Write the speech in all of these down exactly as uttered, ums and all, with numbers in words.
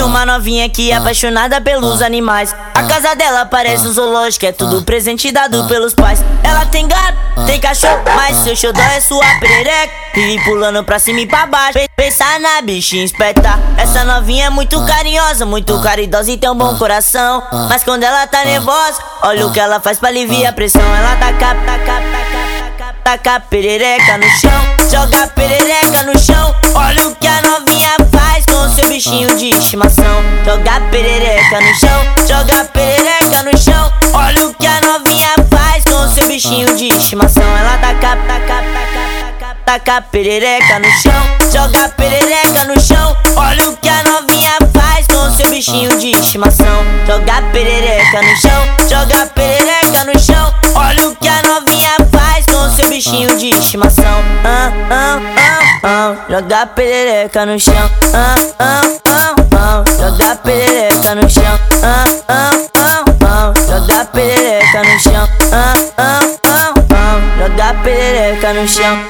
uma novinha que é apaixonada pelos animais. A casa dela parece um zoológico, é tudo presente dado pelos pais. Ela tem gato, tem cachorro, mas seu xodó é sua perereca. Vive pulando pra cima e pra baixo, pensa na bichinha esperta. Essa novinha é muito carinhosa, muito caridosa e tem um bom coração. Mas quando ela tá nervosa, olha o que ela faz pra aliviar a pressão. Ela taca, taca, taca, taca, taca perereca no chão, joga perereca no chão. Olha o que a novinha faz com seu bichinho de estimação. Joga perereca no chão, joga perereca no chão. Olha o que a novinha faz com seu bichinho de estimação. Ela taca, taca, taca, taca, taca perereca no chão, joga perereca no chão. Olha o que a novinha faz com seu bichinho de estimação. Joga perereca no chão, joga perereca no chão. Olha o que a novinha faz com seu bichinho de estimação. Ah, ah, ah, ah. Joga perereca no chão. Ah, ah, ah, ah. Joga perereca no chão. Ah, ah, ah, ah. Joga perereca no chão. Ah, ah, ah, ah. Joga perereca no chão.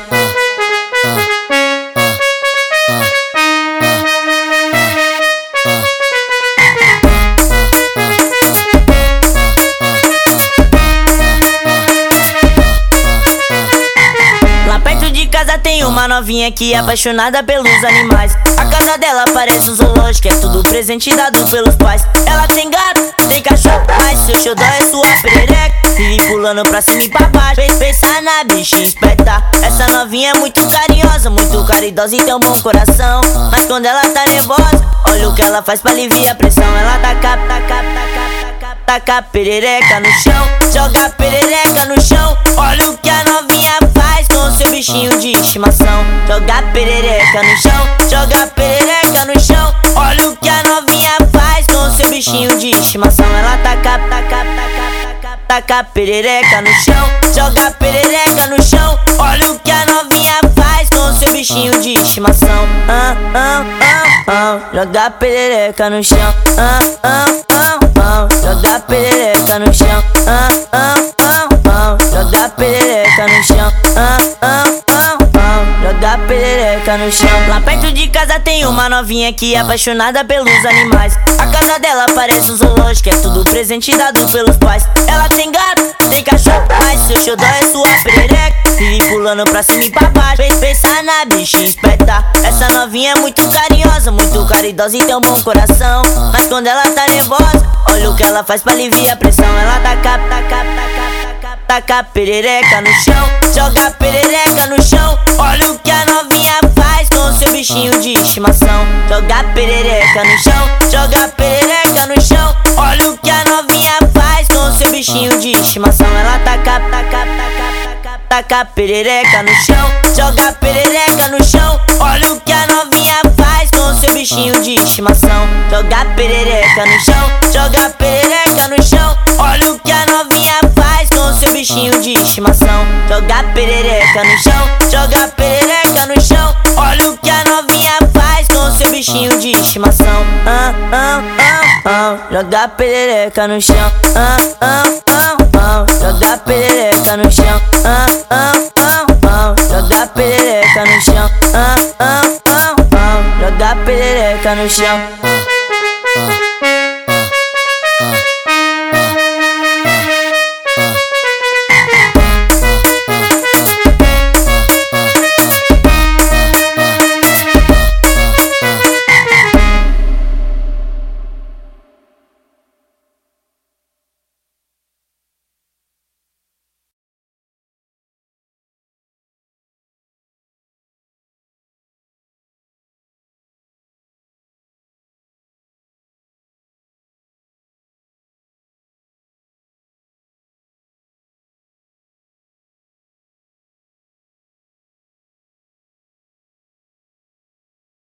Tem uma novinha que é apaixonada pelos animais. A casa dela parece um zoológico, é tudo presente dado pelos pais. Ela tem gato, tem cachorro, mas seu xodó é sua perereca. Vive pulando pra cima e pra baixo, pensa na bichinha esperta. Essa novinha é muito carinhosa, muito caridosa e tem um bom coração. Mas quando ela tá nervosa, olha o que ela faz pra aliviar a pressão. Ela taca, taca, taca, taca, taca perereca no chão, joga perereca no chão. Olha o que a novinha faz com seu bichinho de estimação. Joga perereca no chão, joga perereca no chão. Olha o que a novinha faz com seu bichinho de estimação. Ela taca, taca, taca, taca, taca perereca no chão, joga perereca no chão. Olha o que a novinha faz com seu bichinho de estimação. Ah, ah, ah, ah. Joga perereca no chão. Ah, ah, ah, ah. Joga perereca no chão. Ah, ah, ah, ah. Joga perereca no chão. Ah, ah, ah, ah. Joga perereca no chão. Lá perto de casa tem uma novinha que é apaixonada pelos animais. A casa dela parece um zoológico, é tudo presente dado pelos pais. Ela tem gato, tem cachorro, mas seu xodó é sua perereca. Vive pulando pra cima e pra baixo, pensa na bichinha esperta. Essa novinha é muito carinhosa, muito caridosa e tem um bom coração. Mas quando ela tá nervosa, olha o que ela faz pra aliviar a pressão. Ela taca, taca, taca, taca, taca perereca no chão, joga perereca no chão. Olha o que a novinha faz com seu bichinho de estimação. Joga perereca no chão, joga perereca no chão. Olha o que a novinha faz com seu bichinho de estimação. Ela taca, taca, taca, taca, taca perereca no chão, joga perereca no chão. Olha o que a novinha faz com seu bichinho de estimação. Joga perereca no chão, joga perereca no chão. Olha o que a novinha faz com seu bichinho de estimação. Joga perereca no chão, joga perereca no chão. Olha o que a novinha faz com seu bichinho de estimação. Ah, ah, ah, ah. Joga perereca no chão. Ah, ah, ah, ah. Joga perereca no chão. Ah, ah, ah, ah. Joga perereca no chão. Ah, ah, ah, ah. Joga perereca no chão.